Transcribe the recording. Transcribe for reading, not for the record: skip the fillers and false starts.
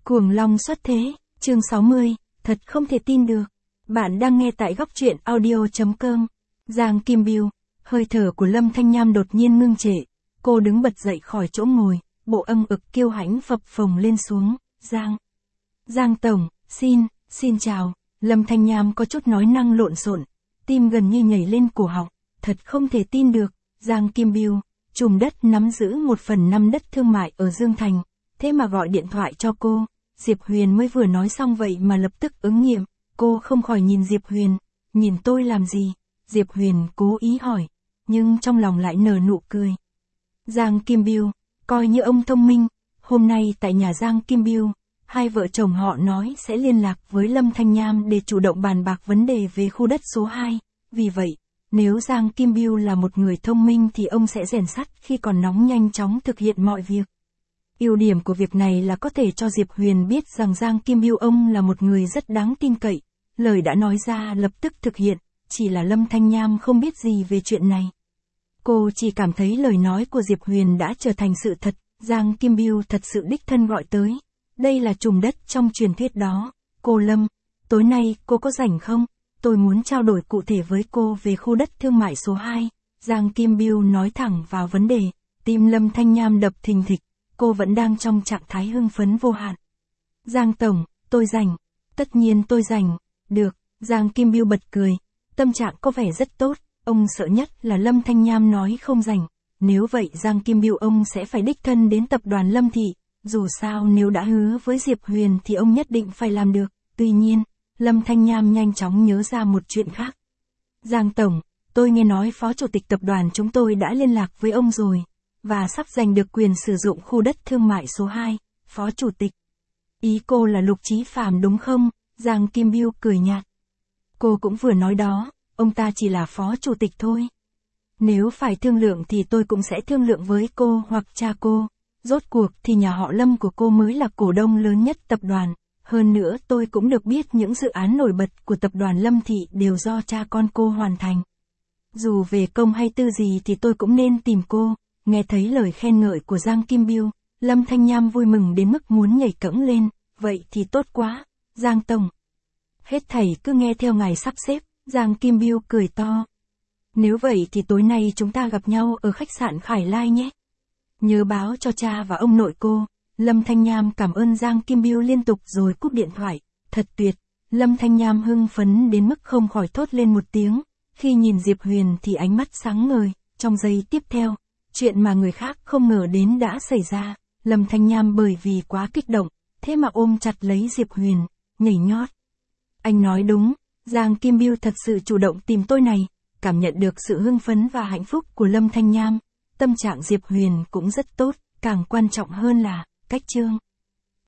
Cuồng long xuất thế, chương 60, thật không thể tin được. Bạn đang nghe tại góc truyện audio.com. Giang Kim Biêu, hơi thở của Lâm Thanh Nham đột nhiên ngưng trệ. Cô đứng bật dậy khỏi chỗ ngồi, bộ âm ực kiêu hãnh phập phồng lên xuống. Giang Tổng, xin chào. Lâm Thanh Nham có chút nói năng lộn xộn, tim gần như nhảy lên cổ họng. Thật không thể tin được, Giang Kim Biêu, trùm đất nắm giữ 1/5 đất thương mại ở Dương Thành, thế mà gọi điện thoại cho cô. Diệp Huyền mới vừa nói xong vậy mà lập tức ứng nghiệm, cô không khỏi nhìn Diệp Huyền, nhìn tôi làm gì? Diệp Huyền cố ý hỏi, nhưng trong lòng lại nở nụ cười. Giang Kim Biêu, coi như ông thông minh, hôm nay tại nhà Giang Kim Biêu, hai vợ chồng họ nói sẽ liên lạc với Lâm Thanh Nham để chủ động bàn bạc vấn đề về khu đất số 2, vì vậy, nếu Giang Kim Biêu là một người thông minh thì ông sẽ rèn sắt khi còn nóng nhanh chóng thực hiện mọi việc. Ưu điểm của việc này là có thể cho Diệp Huyền biết rằng Giang Kim Biêu ông là một người rất đáng tin cậy, lời đã nói ra lập tức thực hiện, chỉ là Lâm Thanh Nham không biết gì về chuyện này. Cô chỉ cảm thấy lời nói của Diệp Huyền đã trở thành sự thật, Giang Kim Biêu thật sự đích thân gọi tới. Đây là trùm đất trong truyền thuyết đó. Cô Lâm, tối nay cô có rảnh không? Tôi muốn trao đổi cụ thể với cô về khu đất thương mại số 2. Giang Kim Biêu nói thẳng vào vấn đề, tim Lâm Thanh Nham đập thình thịch, cô vẫn đang trong trạng thái hưng phấn vô hạn. Giang Tổng, tôi rảnh. Tất nhiên tôi rảnh. Được, Giang Kim Biêu bật cười, tâm trạng có vẻ rất tốt, ông sợ nhất là Lâm Thanh Nham nói không rảnh. Nếu vậy Giang Kim Biêu ông sẽ phải đích thân đến tập đoàn Lâm Thị, dù sao nếu đã hứa với Diệp Huyền thì ông nhất định phải làm được. Tuy nhiên, Lâm Thanh Nham nhanh chóng nhớ ra một chuyện khác. Giang Tổng, tôi nghe nói Phó Chủ tịch tập đoàn chúng tôi đã liên lạc với ông rồi, và sắp giành được quyền sử dụng khu đất thương mại số 2, Phó Chủ tịch. Ý cô là Lục Chí Phàm đúng không? Giang Kim Biêu cười nhạt. Cô cũng vừa nói đó, ông ta chỉ là Phó Chủ tịch thôi. Nếu phải thương lượng thì tôi cũng sẽ thương lượng với cô hoặc cha cô. Rốt cuộc thì nhà họ Lâm của cô mới là cổ đông lớn nhất tập đoàn. Hơn nữa tôi cũng được biết những dự án nổi bật của tập đoàn Lâm Thị đều do cha con cô hoàn thành. Dù về công hay tư gì thì tôi cũng nên tìm cô. Nghe thấy lời khen ngợi của Giang Kim Biêu, Lâm Thanh Nham vui mừng đến mức muốn nhảy cẫng lên. Vậy thì tốt quá, Giang Tổng. Hết thảy cứ nghe theo ngài sắp xếp, Giang Kim Biêu cười to. Nếu vậy thì tối nay chúng ta gặp nhau ở khách sạn Khải Lai nhé. Nhớ báo cho cha và ông nội cô. Lâm Thanh Nham cảm ơn Giang Kim Biêu liên tục rồi cúp điện thoại. Thật tuyệt. Lâm Thanh Nham hưng phấn đến mức không khỏi thốt lên một tiếng. Khi nhìn Diệp Huyền thì ánh mắt sáng ngời. Trong giây tiếp theo, chuyện mà người khác không ngờ đến đã xảy ra. Lâm Thanh Nham bởi vì quá kích động, thế mà ôm chặt lấy Diệp Huyền, nhảy nhót. Anh nói đúng, Giang Kim Biêu thật sự chủ động tìm tôi này. Cảm nhận được sự hưng phấn và hạnh phúc của Lâm Thanh Nham, tâm trạng Diệp Huyền cũng rất tốt, càng quan trọng hơn là cách chương.